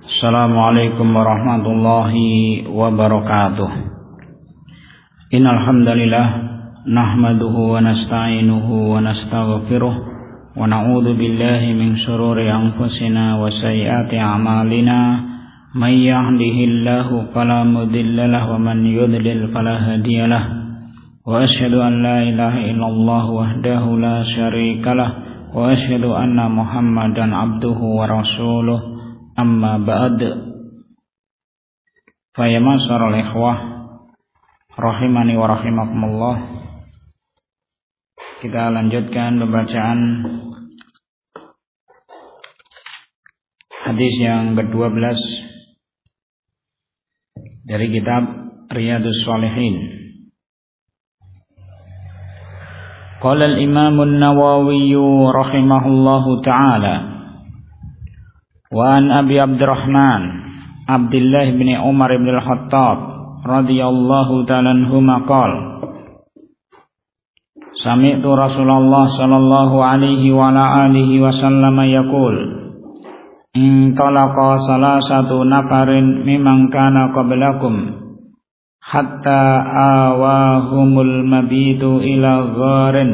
Assalamualaikum warahmatullahi wabarakatuh. Innal hamdalillah nahmaduhu wa nasta'inuhu wa nastaghfiruh wa na'udzu billahi min shururi anfusina wa sayyiati a'malina. May yahdihillahu fala mudilla lahu wa man yudlil fala hadiyalah. Wa asyhadu an la ilaha illallah wahdahu la syarikalah wa asyhadu anna Muhammadan abduhu wa rasuluh. Amma ba'd, fa ya ma'syaral ikhwah rahimani wa rahimakumullah. Kita lanjutkan pembacaan hadis yang ke-12 dari kitab Riyadhus Shalihin. Qala al-Imam an-Nawawi rahimahullahu ta'ala wa an Abi Abdurrahman Abdullah bin Umar bin Al-Khattab radhiyallahu ta'ala anhuma qala sami'tu Rasulullah sallallahu alaihi wa ala alihi wasallam yaqul in talaqa salasatu nafarin mimman kana qablakum hatta awahumul mabitu ila gharin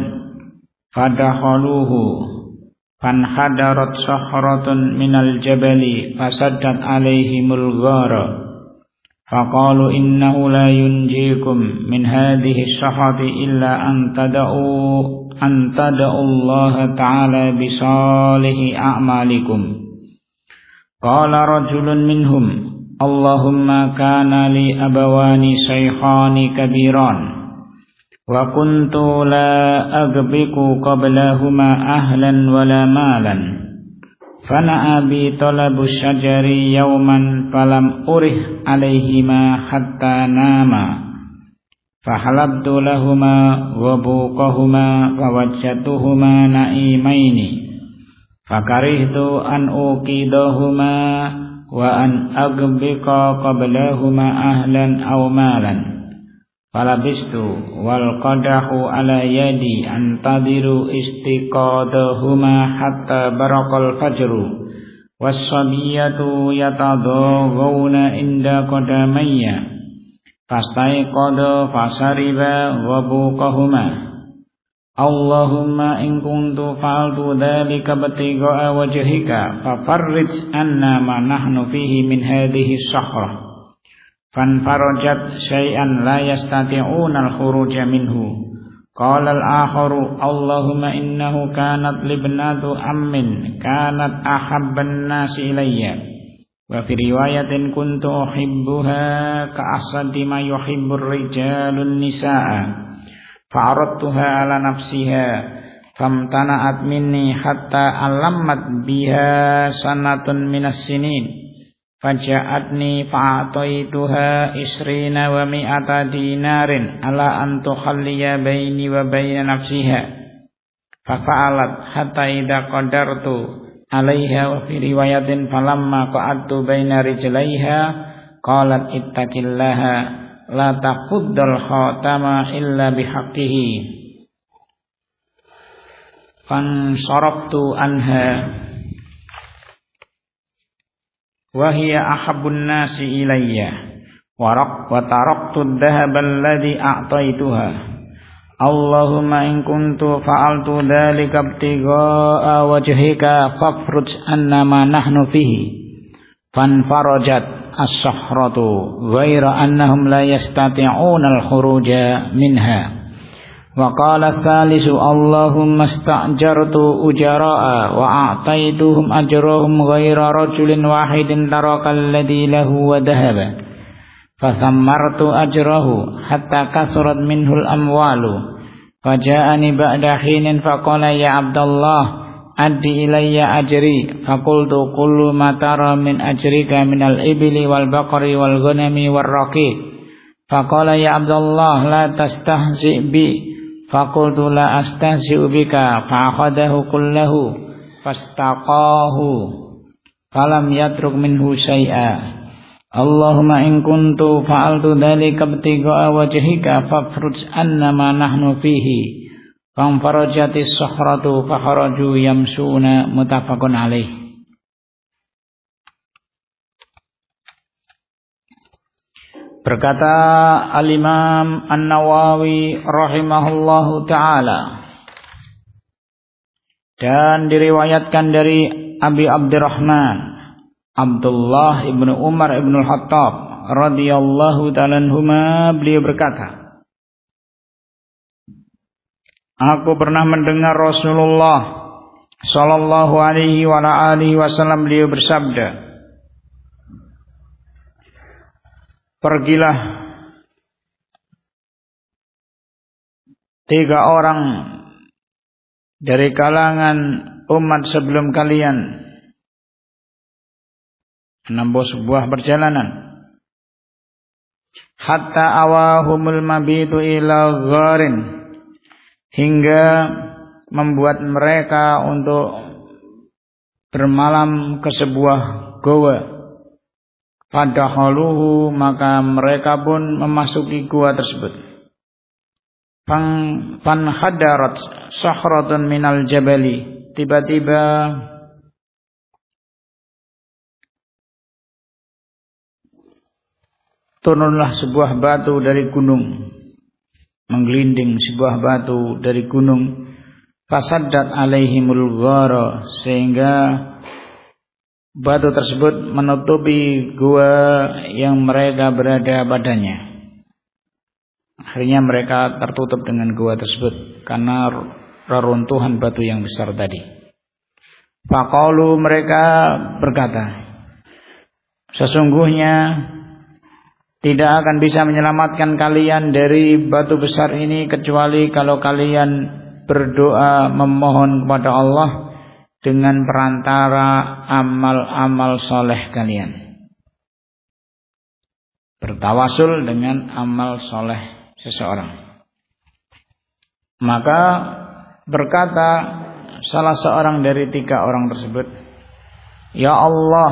fadakhaluhu fanhadarat sahratun minal jabali fasaddat alaihimul ghara faqalu innahu la yunjikum min hadhihi sahati illa an tada'u Allah ta'ala bisalihi a'malikum. Qala rajulun minhum Allahumma kana li abawani shaykhani kabiran wa kuntu la agbiku qablahuma ahlan wala malan fana abi talabu syajari yawman falam urih alaihima hatta nama fahalabtu lahuma wabuqahuma fawajjatuhuma na'imaini fakarihtu an uqidahuma wa an agbika qablahuma ahlan aw malan falabistu wal qadahu ala yadi antadiru istiqadahuma hatta barakal fajru wassabiyatu yatadawuna inda qadamayya fastaiqada fasariba wabuqahuma. Allahumma in kuntu fa'altu dhalika batiga'a wajhika fafarrij anna ma nahnu fihi min hadhihi sahra fanfarajat syai'an la yastati'una al-khuruja minhu. Qala al-akharu Allahumma innahu kanat libnatu ammin kanat ahabban nasi ilayya wa fi riwayatin kuntu uhibbuha ka'asadi ma yuhibbur rijalun nisaa fa'aradtuha ala nafsiha famtana'at minni hatta alammat biha sanatun minas sinin faja'atni fa'ataituha isrina wa mi'ata dinarin ala an tukhalliya baini wa baina nafsiha fafa'alat hatta idha qadartu alaiha wa fi riwayatin falamma qa'adtu baina rijlaiha qalat ittaqillaha la taquddal khatama illa bihaqqihi fansaraftu anha wahia ahabbun nasi ilayya wa taraktu ad-dhahaba alladhi a'taituha. Allahumma in kuntu fa'altu dhalika ibtigha'a wajhika fafruj anna ma nahnu fihi fanfarajat as-sahratu ghaira annahum la yastati'una al-khuruja minha. Wa qala thalisu Allahumma sta'jartu ujara'a wa a'taituhum ajrahum ghaira rajulin wahidin taraka alladhi lahu wa dhahaba fasammartu ajrahu hatta kasurat minhul amwalu faja'ani ba'da hinin faqala ya Abdullah addi ilayya ajri faqultu kullu ma tara min ajrika minal ibli wal baqari wal ghanami war raqiq faqala ya Abdullah la tastahzi bi faqultu la astahzi'u bika fa'akhadahu kullahu fastaqahu falam yatruk minhu syai'a. Allahumma in kuntu fa'altu dhalika ibtigha'a wajhika fafruj anna ma nahnu fihi fanfarajatis sahratu fakharaju yamsuna muttafaqun alaih. Berkata Al-Imam An-Nawawi rahimahullahu ta'ala, dan diriwayatkan dari Abi Abdurrahman Abdullah ibnu Umar ibnu Khattab radhiyallahu ta'ala anhuma, beliau berkata, aku pernah mendengar Rasulullah sallallahu alaihi wa alihi wasallam beliau bersabda, pergilah 3 orang dari kalangan umat sebelum kalian menempuh sebuah perjalanan, hatta awahumul mabitu ila gharin, hingga membuat mereka untuk bermalam ke sebuah goa. Fadakhaluhu, maka mereka pun memasuki gua tersebut. Fanhadarat sahratun minal jabali, tiba-tiba turunlah sebuah batu dari gunung, menggelinding sebuah batu dari gunung. Fasaddat alaihimul ghara, sehingga batu tersebut menutupi gua yang mereka berada padanya. Akhirnya mereka tertutup dengan gua tersebut karena reruntuhan batu yang besar tadi. Faqalu, mereka berkata, sesungguhnya tidak akan bisa menyelamatkan kalian dari batu besar ini kecuali kalau kalian berdoa memohon kepada Allah dengan perantara amal-amal soleh kalian. Bertawasul dengan amal soleh seseorang. Maka berkata salah seorang dari 3 orang tersebut, ya Allah,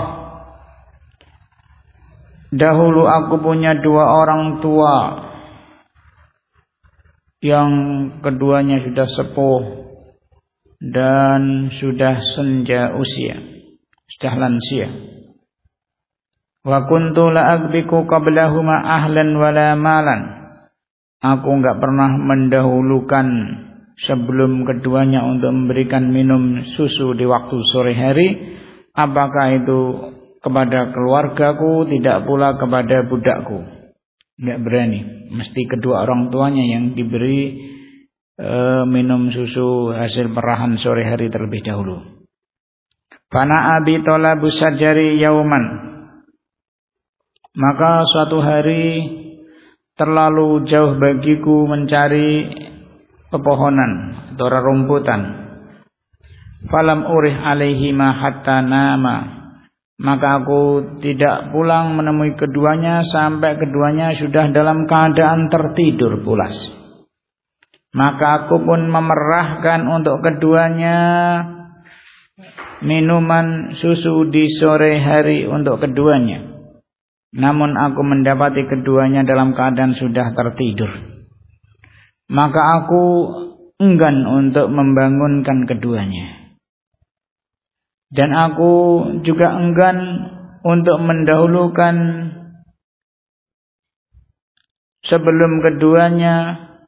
dahulu aku punya 2 orang tua yang keduanya sudah sepuh dan sudah senja usia, sudah lansia. Wa kuntu la agbiku qablahuma ahlan wala malan. Aku enggak pernah mendahulukan sebelum keduanya untuk memberikan minum susu di waktu sore hari, apakah itu kepada keluargaku, tidak pula kepada budakku. Enggak berani, mesti kedua orang tuanya yang diberi minum susu hasil perahan sore hari terlebih dahulu. Fana abi talabu sajari yauman, maka suatu hari terlalu jauh bagiku mencari pepohonan atau rerumputan. Falam urih alaihi ma hatta nama, maka aku tidak pulang menemui keduanya sampai keduanya sudah dalam keadaan tertidur pulas. Maka aku pun memerahkan untuk keduanya minuman susu di sore hari untuk keduanya. Namun aku mendapati keduanya dalam keadaan sudah tertidur. Maka aku enggan untuk membangunkan keduanya. Dan aku juga enggan untuk mendahulukan sebelum keduanya,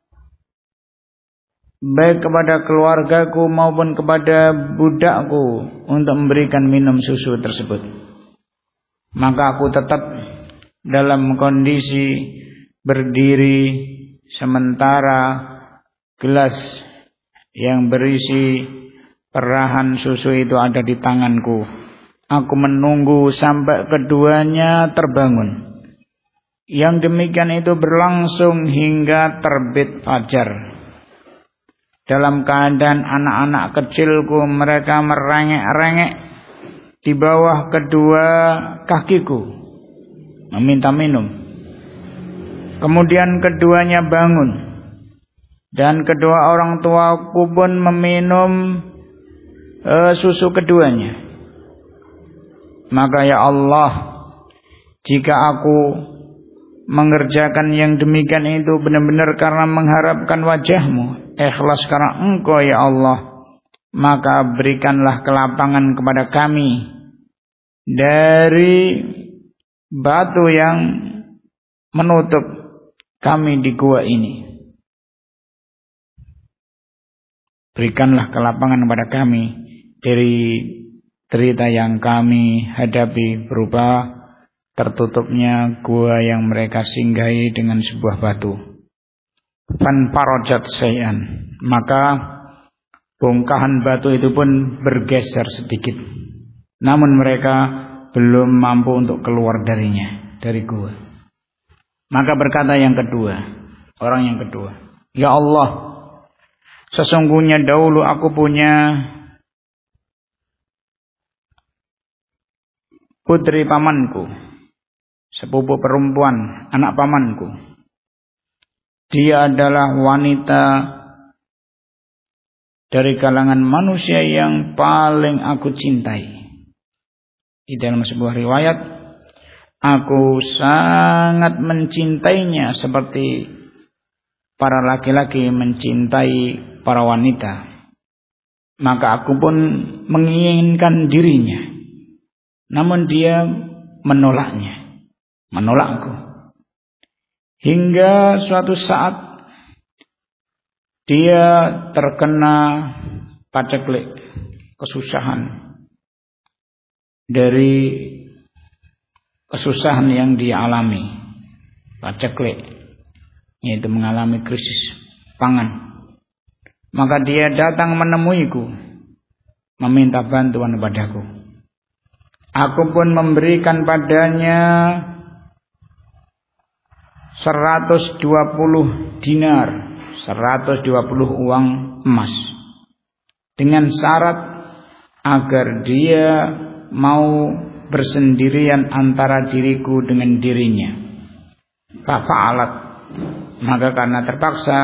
baik kepada keluargaku maupun kepada budakku, untuk memberikan minum susu tersebut. Maka aku tetap dalam kondisi berdiri sementara gelas yang berisi perahan susu itu ada di tanganku. Aku menunggu sampai keduanya terbangun. Yang demikian itu berlangsung hingga terbit fajar. Dalam keadaan anak-anak kecilku mereka merengek-rengek di bawah kedua kakiku meminta minum. Kemudian keduanya bangun dan kedua orang tuaku pun meminum susu keduanya. Maka ya Allah, jika aku mengerjakan yang demikian itu benar-benar karena mengharapkan wajah-Mu, ikhlas karena Engkau ya Allah, maka berikanlah kelapangan kepada kami. Dari batu yang menutup kami di gua ini. Berikanlah kelapangan kepada kami dari derita yang kami hadapi berupa tertutupnya gua yang mereka singgahi dengan sebuah batu. Fanfarajat syai'an, maka bongkahan batu itu pun bergeser sedikit. Namun mereka belum mampu untuk keluar darinya, dari gua. Maka berkata yang kedua, orang yang kedua, "Ya Allah, sesungguhnya dahulu aku punya putri pamanku, sepupu perempuan, anak pamanku. Dia adalah wanita dari kalangan manusia yang paling aku cintai. Di dalam sebuah riwayat, aku sangat mencintainya seperti para laki-laki mencintai para wanita. Maka aku pun menginginkan dirinya. Namun dia menolakku. Hingga suatu saat dia terkena paceklik, kesusahan dari kesusahan yang dia alami, paceklik, yaitu mengalami krisis pangan. Maka dia datang menemuiku, meminta bantuan padaku. Aku pun memberikan padanya 120 dinar, 120 uang emas, dengan syarat agar dia mau bersendirian antara diriku dengan dirinya. Fa'alat, maka karena terpaksa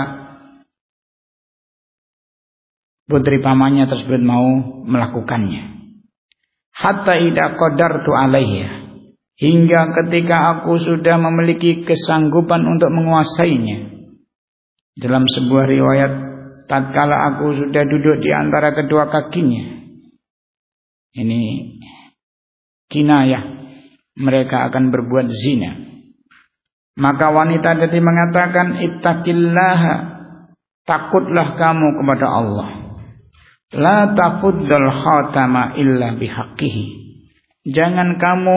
putri pamannya tersebut mau melakukannya. Hatta idza qadartu alaiha, hingga ketika aku sudah memiliki kesanggupan untuk menguasainya. Dalam sebuah riwayat, tatkala aku sudah duduk di antara kedua kakinya. Ini kinayah, mereka akan berbuat zina. Maka wanita tadi mengatakan, ittaqillaha, takutlah kamu kepada Allah. La tafuddal khatama illa bihaqqihi. Jangan kamu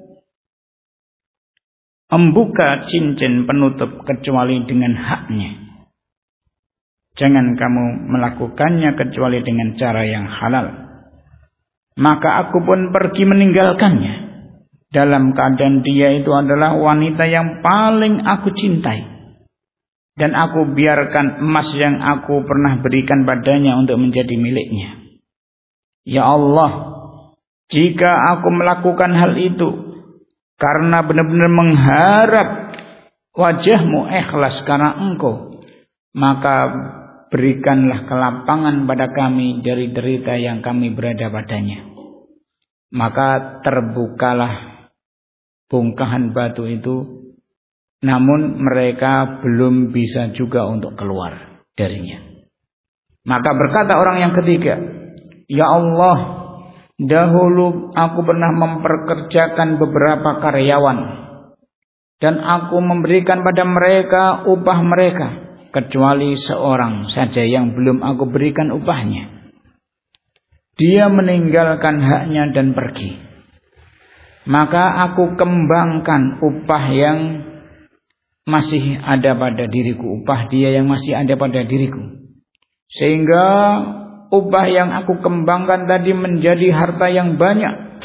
membuka cincin penutup kecuali dengan haknya. Jangan kamu melakukannya kecuali dengan cara yang halal. Maka aku pun pergi meninggalkannya, dalam keadaan dia itu adalah wanita yang paling aku cintai. Dan aku biarkan emas yang aku pernah berikan padanya untuk menjadi miliknya. Ya Allah, jika aku melakukan hal itu karena benar-benar mengharap wajahmu, ikhlas karena engkau, maka berikanlah kelapangan pada kami dari derita yang kami berada padanya. Maka terbukalah bongkahan batu itu, namun mereka belum bisa juga untuk keluar darinya. Maka berkata orang yang ketiga, Ya Allah, dahulu aku pernah memperkerjakan beberapa karyawan, dan aku memberikan pada mereka upah mereka, kecuali seorang saja yang belum aku berikan upahnya. Dia meninggalkan haknya dan pergi. Maka aku kembangkan upah yang masih ada pada diriku, upah dia yang masih ada pada diriku, sehingga upah yang aku kembangkan tadi menjadi harta yang banyak.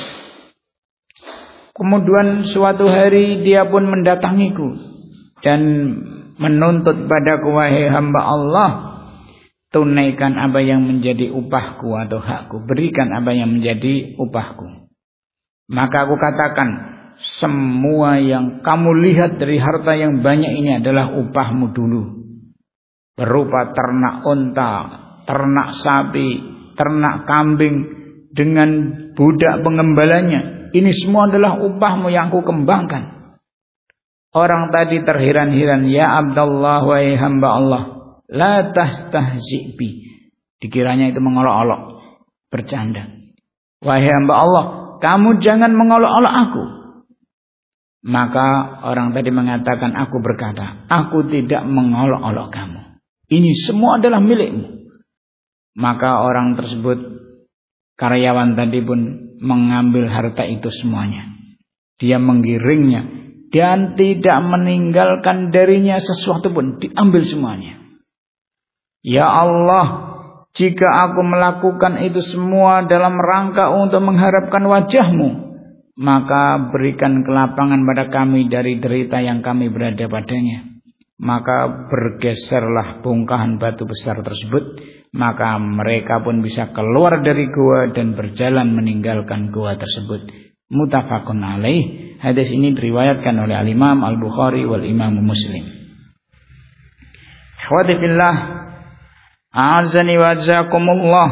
Kemudian suatu hari dia pun mendatangiku dan menuntut padaku, wahai hamba Allah, tunaikan apa yang menjadi upahku atau hakku, berikan apa yang menjadi upahku. Maka aku katakan, semua yang kamu lihat dari harta yang banyak ini adalah upahmu dulu, berupa ternak unta, ternak sapi, ternak kambing, dengan budak pengembalanya. Ini semua adalah upahmu yang aku kembangkan. Orang tadi terheran-heran, ya Abdullah, wahai hamba Allah, la tastahzi bi. Dikiranya itu mengolok-olok, bercanda. Wahai hamba Allah, kamu jangan mengolok-olok aku. Maka orang tadi mengatakan, aku berkata, aku tidak mengolok-olok kamu. Ini semua adalah milikmu. Maka orang tersebut, karyawan tadi pun mengambil harta itu semuanya. Dia menggiringnya dan tidak meninggalkan darinya sesuatu pun, diambil semuanya. Ya Allah, jika aku melakukan itu semua dalam rangka untuk mengharapkan wajah-Mu, maka berikan kelapangan pada kami dari derita yang kami berada padanya. Maka bergeserlah bongkahan batu besar tersebut. Maka mereka pun bisa keluar dari gua dan berjalan meninggalkan gua tersebut. Muttafaqun alaih. Hadis ini diriwayatkan oleh Al-Imam Al-Bukhari wal Imam Muslim. Ikhwati fillah, a'azzani wa jzakumullah.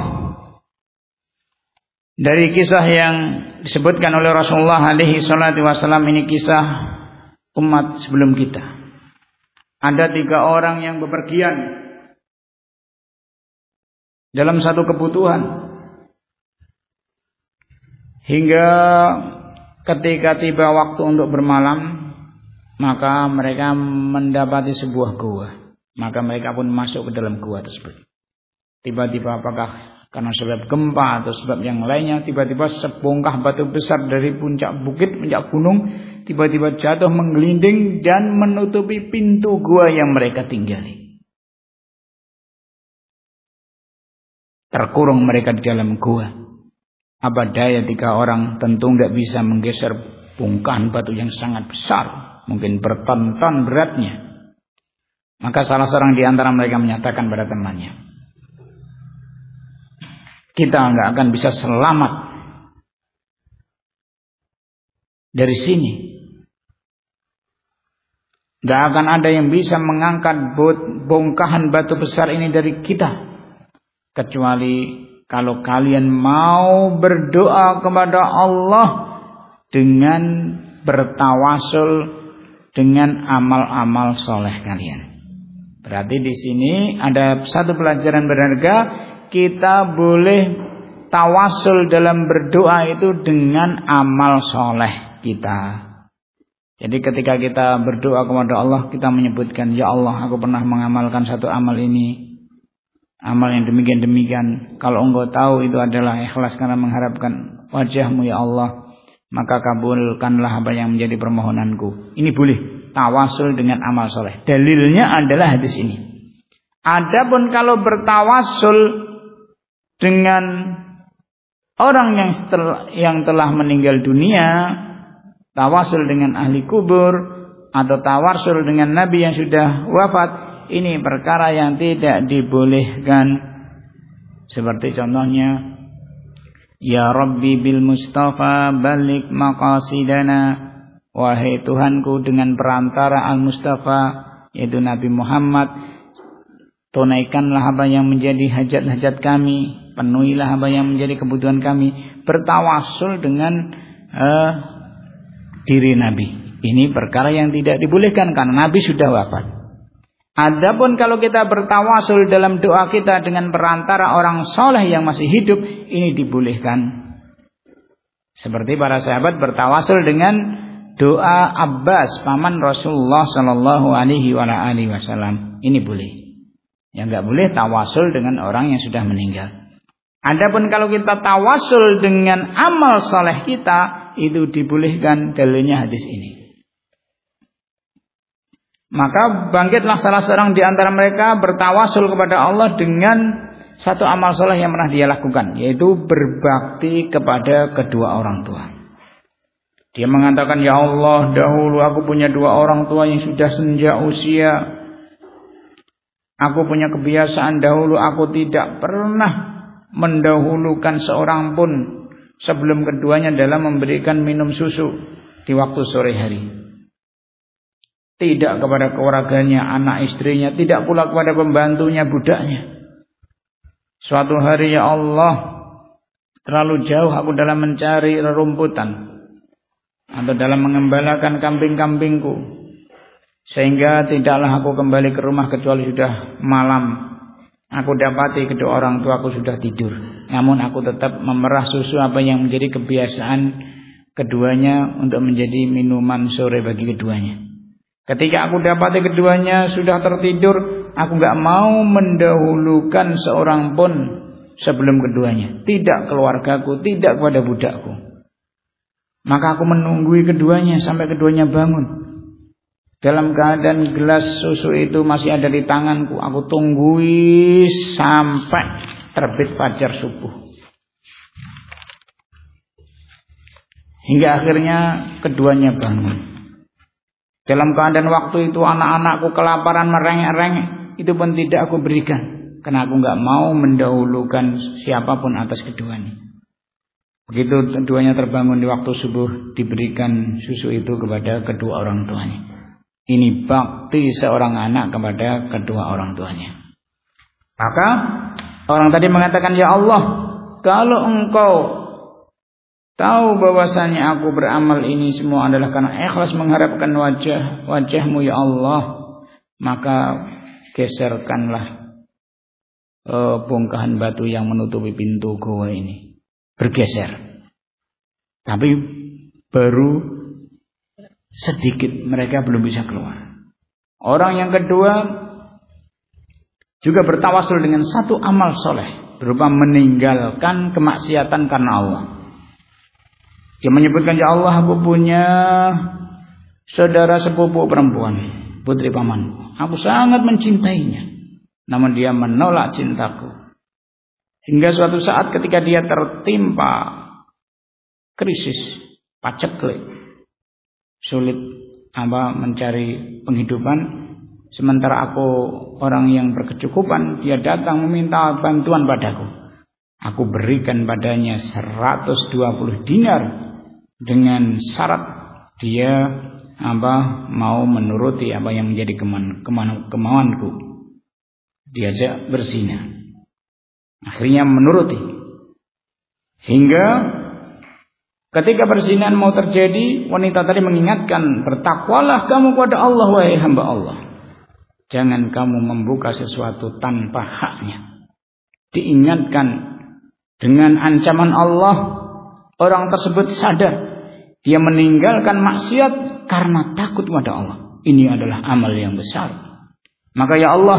Dari kisah yang disebutkan oleh Rasulullah alaihi salatu wasallam, ini kisah umat sebelum kita. Ada 3 orang yang bepergian dalam satu kebutuhan, hingga ketika tiba waktu untuk bermalam, maka mereka mendapati sebuah gua. Maka mereka pun masuk ke dalam gua tersebut. Tiba-tiba apakah karena sebab gempa atau sebab yang lainnya, tiba-tiba sebongkah batu besar dari puncak bukit, puncak gunung, tiba-tiba jatuh menggelinding dan menutupi pintu gua yang mereka tinggali. Terkurung mereka di dalam gua. Apa daya 3 orang tentu tidak bisa menggeser bongkahan batu yang sangat besar, mungkin berton-ton beratnya. Maka salah seorang di antara mereka menyatakan pada temannya, kita nggak akan bisa selamat dari sini. Nggak akan ada yang bisa mengangkat bongkahan batu besar ini dari kita, kecuali kalau kalian mau berdoa kepada Allah dengan bertawasul dengan amal-amal soleh kalian. Berarti di sini ada satu pelajaran berharga. Kita boleh tawasul dalam berdoa itu dengan amal soleh kita. Jadi ketika kita berdoa kepada Allah, kita menyebutkan, ya Allah, aku pernah mengamalkan satu amal ini, amal yang demikian-demikian. Kalau Engkau tahu itu adalah ikhlas karena mengharapkan wajah-Mu ya Allah, maka kabulkanlah apa yang menjadi permohonanku. Ini boleh tawasul dengan amal soleh. Dalilnya adalah hadis ini. Adapun kalau bertawasul dengan orang yang telah meninggal dunia, tawasul dengan ahli kubur atau tawasul dengan nabi yang sudah wafat, ini perkara yang tidak dibolehkan. Seperti contohnya, ya Rabbi bil Mustafa balik maqasidana, wahai Tuhanku dengan perantara Al-Mustafa yaitu Nabi Muhammad, tunaikanlah apa yang menjadi hajat-hajat kami, penuhilah apa yang menjadi kebutuhan kami. Bertawasul dengan diri Nabi, ini perkara yang tidak dibolehkan karena Nabi sudah wafat. Adapun kalau kita bertawasul dalam doa kita dengan perantara orang soleh yang masih hidup, ini dibolehkan. Seperti para sahabat bertawasul dengan doa Abbas, paman Rasulullah Sallallahu Alaihi Wasallam, ini boleh. Yang nggak boleh tawasul dengan orang yang sudah meninggal. Adapun kalau kita tawasul dengan amal soleh kita, itu dibolehkan, dalilnya hadis ini. Maka bangkitlah salah seorang di antara mereka bertawasul kepada Allah dengan satu amal soleh yang pernah dia lakukan, yaitu berbakti kepada kedua orang tua. Dia mengatakan, ya Allah, dahulu aku punya 2 orang tua yang sudah senja usia. Aku punya kebiasaan dahulu aku tidak pernah mendahulukan seorang pun sebelum keduanya dalam memberikan minum susu di waktu sore hari. Tidak kepada keluarganya, anak istrinya, tidak pula kepada pembantunya, budaknya. Suatu hari, ya Allah, terlalu jauh aku dalam mencari rerumputan atau dalam mengembalakan kambing-kambingku, sehingga tidaklah aku kembali ke rumah kecuali sudah malam. Aku dapati kedua orang tuaku sudah tidur, namun aku tetap memerah susu apa yang menjadi kebiasaan keduanya untuk menjadi minuman sore bagi keduanya. Ketika aku dapati keduanya sudah tertidur, aku enggak mau mendahulukan seorang pun sebelum keduanya. Tidak keluargaku, tidak kepada budakku. Maka aku menunggui keduanya sampai keduanya bangun. Dalam keadaan gelas susu itu masih ada di tanganku, aku tunggui sampai terbit fajar subuh. Hingga akhirnya keduanya bangun. Dalam keadaan waktu itu anak-anakku kelaparan merengek-rengek, itu pun tidak aku berikan, karena aku enggak mau mendahulukan siapapun atas keduanya. Begitu keduanya terbangun di waktu subuh, diberikan susu itu kepada kedua orang tuanya. Ini bakti seorang anak kepada kedua orang tuanya. Maka orang tadi mengatakan, ya Allah, kalau engkau tahu bahwasanya aku beramal ini semua adalah karena ikhlas mengharapkan wajahmu ya Allah, maka geserkanlah bongkahan batu yang menutupi pintu gua ini. Bergeser. Tapi baru sedikit, mereka belum bisa keluar. Orang yang kedua juga bertawasul dengan satu amal soleh, berupa meninggalkan kemaksiatan karena Allah. Dia menyebutkan, ya Allah, aku punya saudara sepupu perempuan, putri pamanku. Aku sangat mencintainya, namun dia menolak cintaku. Hingga suatu saat ketika dia tertimpa krisis, paceklik, sulit mencari penghidupan, sementara aku orang yang berkecukupan, dia datang meminta bantuan padaku. Aku berikan padanya 120 dinar dengan syarat dia mau menuruti apa yang menjadi kemauanku, diajak berzina. Akhirnya menuruti. Hingga ketika perzinahan mau terjadi, wanita tadi mengingatkan, bertakwalah kamu kepada Allah, wahai hamba Allah. Jangan kamu membuka sesuatu tanpa haknya. Diingatkan dengan ancaman Allah, orang tersebut sadar. Dia meninggalkan maksiat karena takut kepada Allah. Ini adalah amal yang besar. Maka ya Allah,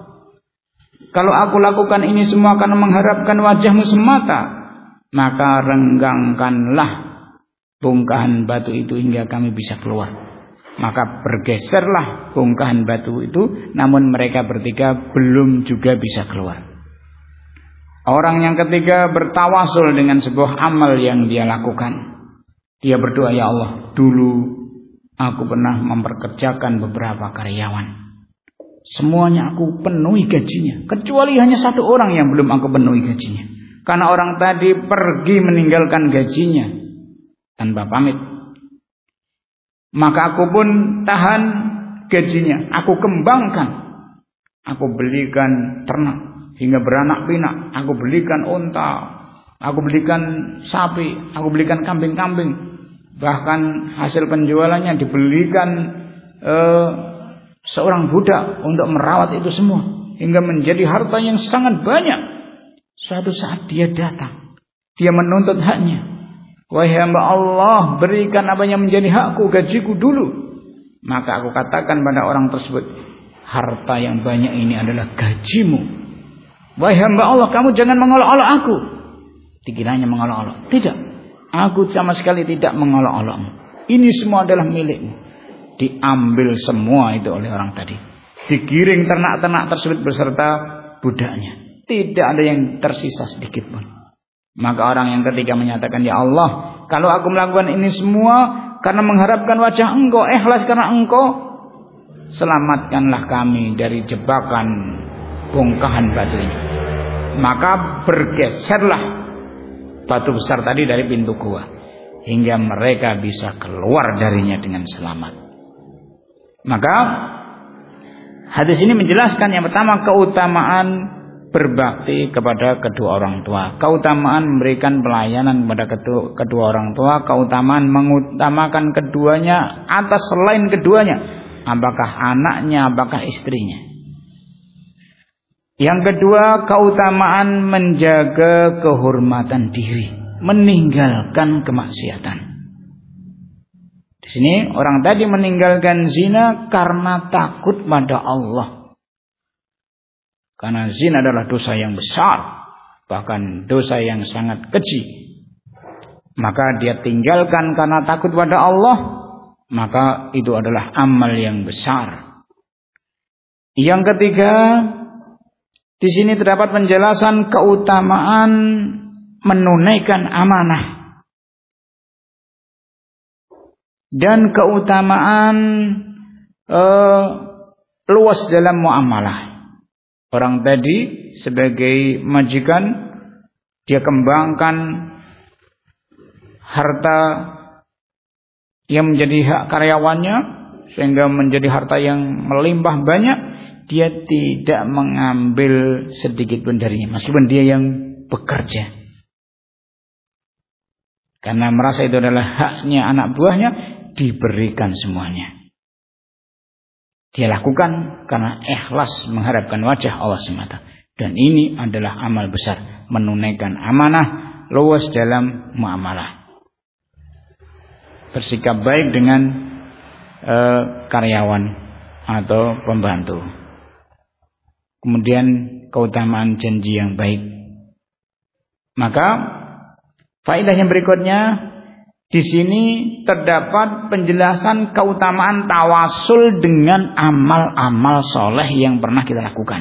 kalau aku lakukan ini semua karena mengharapkan wajahmu semata, maka renggangkanlah bongkahan batu itu hingga kami bisa keluar. Maka bergeserlah bongkahan batu itu, namun mereka bertiga belum juga bisa keluar. Orang yang ketiga bertawasul dengan sebuah amal yang dia lakukan. Dia berdoa, ya Allah, dulu aku pernah memperkerjakan beberapa karyawan. Semuanya aku penuhi gajinya, kecuali hanya satu orang yang belum aku penuhi gajinya. Karena orang tadi pergi meninggalkan gajinya tanpa pamit. Maka aku pun tahan gajinya, aku kembangkan. Aku belikan ternak hingga beranak pinak, aku belikan unta, aku belikan sapi, aku belikan kambing-kambing. Bahkan hasil penjualannya dibelikan seorang budak untuk merawat itu semua, hingga menjadi harta yang sangat banyak. Suatu saat dia datang, dia menuntut haknya. Wahai hamba Allah, berikan apa yang menjadi hakku, gajiku dulu. Maka aku katakan pada orang tersebut, harta yang banyak ini adalah gajimu. Wahai hamba Allah, kamu jangan mengolok-olok aku. Dikiranya mengolok-olok. Tidak, aku sama sekali tidak mengolok-olokmu. Ini semua adalah milikmu. Diambil semua itu oleh orang tadi. Digiring ternak-ternak tersebut beserta budaknya. Tidak ada yang tersisa sedikit pun. Maka orang yang ketiga menyatakan, ya Allah, kalau aku melakukan ini semua karena mengharapkan wajah Engkau, ikhlas karena Engkau, selamatkanlah kami dari jebakan bongkahan batu ini. Maka bergeserlah batu besar tadi dari pintu gua, hingga mereka bisa keluar darinya dengan selamat. Maka hadis ini menjelaskan yang pertama, keutamaan berbakti kepada kedua orang tua, keutamaan memberikan pelayanan kepada kedua orang tua, keutamaan mengutamakan keduanya atas selain keduanya, apakah anaknya, apakah istrinya. Yang kedua, keutamaan menjaga kehormatan diri, meninggalkan kemaksiatan. Di sini orang tadi meninggalkan zina karena takut pada Allah. Karena zina adalah dosa yang besar, bahkan dosa yang sangat keji. Maka dia tinggalkan karena takut pada Allah, maka itu adalah amal yang besar. Yang ketiga, di sini terdapat penjelasan keutamaan menunaikan amanah dan keutamaan luas dalam muamalah. Orang tadi sebagai majikan, dia kembangkan harta yang menjadi hak karyawannya sehingga menjadi harta yang melimpah banyak. Dia tidak mengambil sedikit pun darinya, meskipun dia yang bekerja, karena merasa itu adalah haknya anak buahnya, diberikan semuanya. Dia lakukan karena ikhlas mengharapkan wajah Allah semata. Dan ini adalah amal besar, menunaikan amanah, luas dalam muamalah, bersikap baik dengan karyawan atau pembantu. Kemudian keutamaan janji yang baik. Maka faedah yang berikutnya, di sini terdapat penjelasan keutamaan tawasul dengan amal-amal soleh yang pernah kita lakukan.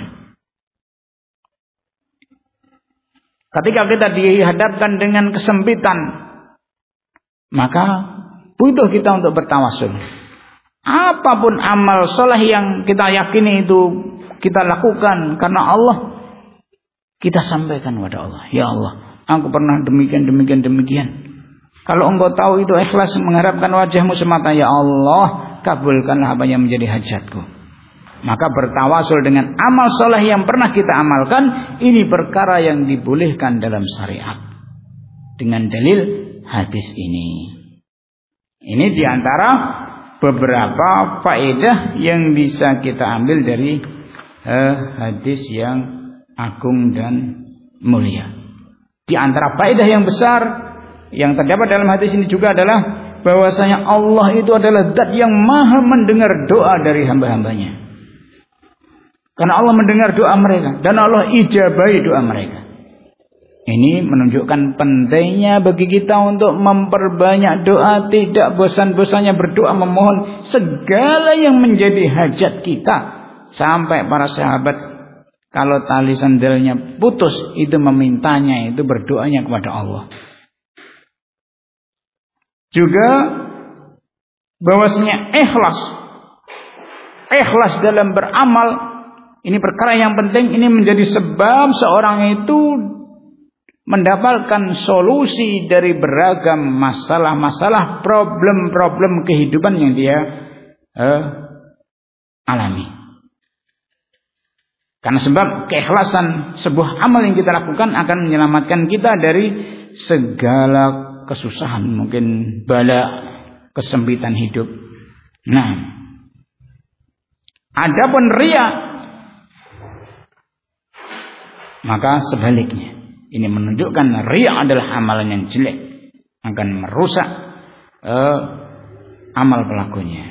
Ketika kita dihadapkan dengan kesempitan, maka butuh kita untuk bertawasul. Apapun amal soleh yang kita yakini itu kita lakukan karena Allah, kita sampaikan kepada Allah. Ya Allah, aku pernah demikian. Kalau engkau tahu itu ikhlas mengharapkan wajahmu semata, ya Allah, kabulkanlah apa yang menjadi hajatku. Maka bertawasul dengan amal soleh yang pernah kita amalkan, ini perkara yang dibolehkan dalam syariat dengan dalil hadis ini. Ini diantara beberapa faedah yang bisa kita ambil dari hadis yang agung dan mulia. Di antara faedah yang besar yang terdapat dalam hadis ini juga adalah bahwasanya Allah itu adalah zat yang maha mendengar doa dari hamba-hambanya. Karena Allah mendengar doa mereka dan Allah ijabahi doa mereka. Ini menunjukkan pentingnya bagi kita untuk memperbanyak doa, tidak bosan-bosannya berdoa memohon segala yang menjadi hajat kita. Sampai para sahabat kalau tali sandalnya putus itu memintanya, itu berdoanya kepada Allah. Juga bahwasanya ikhlas dalam beramal, ini perkara yang penting. Ini menjadi sebab seorang itu mendapatkan solusi dari beragam masalah-masalah, problem-problem kehidupan yang dia alami. Karena sebab keikhlasan sebuah amal yang kita lakukan akan menyelamatkan kita dari segala kesusahan, mungkin bala, kesempitan hidup. Nah, adapun riya, maka sebaliknya. Ini menunjukkan riya adalah amalan yang jelek, akan merusak amal pelakunya.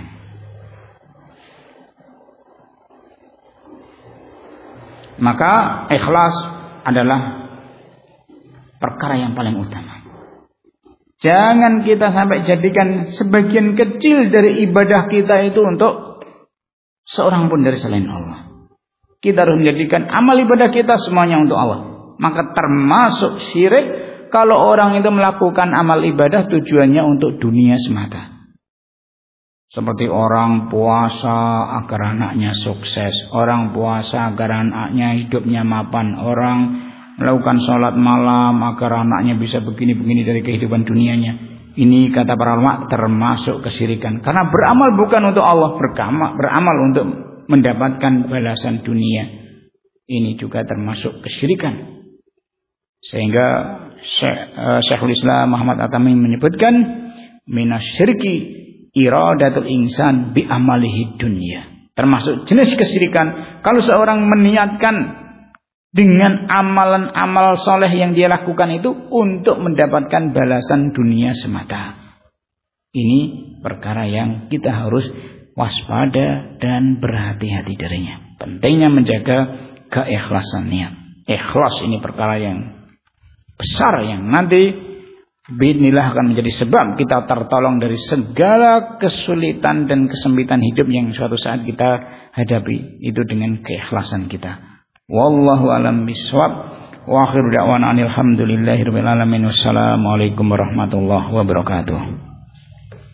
Maka ikhlas adalah perkara yang paling utama. Jangan kita sampai jadikan sebagian kecil dari ibadah kita itu untuk seorang pun dari selain Allah. Kita harus menjadikan amal ibadah kita semuanya untuk Allah. Maka termasuk syirik kalau orang itu melakukan amal ibadah tujuannya untuk dunia semata. Seperti orang puasa agar anaknya sukses, orang puasa agar anaknya hidupnya mapan, orang melakukan sholat malam agar anaknya bisa begini-begini dari kehidupan dunianya. Ini kata para ulama termasuk kesyirikan. Karena beramal bukan untuk Allah, beramal untuk mendapatkan balasan dunia. Ini juga termasuk kesyirikan. Sehingga Syekhul Islam Muhammad At-Tamimi menyebutkan minasyirki iradatul insan bi amalihi dunya. Termasuk jenis kesyirikan kalau seorang meniatkan dengan amalan-amal soleh yang dia lakukan itu untuk mendapatkan balasan dunia semata. Ini perkara yang kita harus waspada dan berhati-hati darinya. Pentingnya menjaga keikhlasan niat. Ikhlas ini perkara yang besar yang nanti bismillah akan menjadi sebab kita tertolong dari segala kesulitan dan kesempitan hidup yang suatu saat kita hadapi. Itu dengan keikhlasan kita. Wallahu a'lam bishawab. Wa akhiru da'wana alhamdulillahirabbil alamin. Wassalamualaikum warahmatullahi wabarakatuh.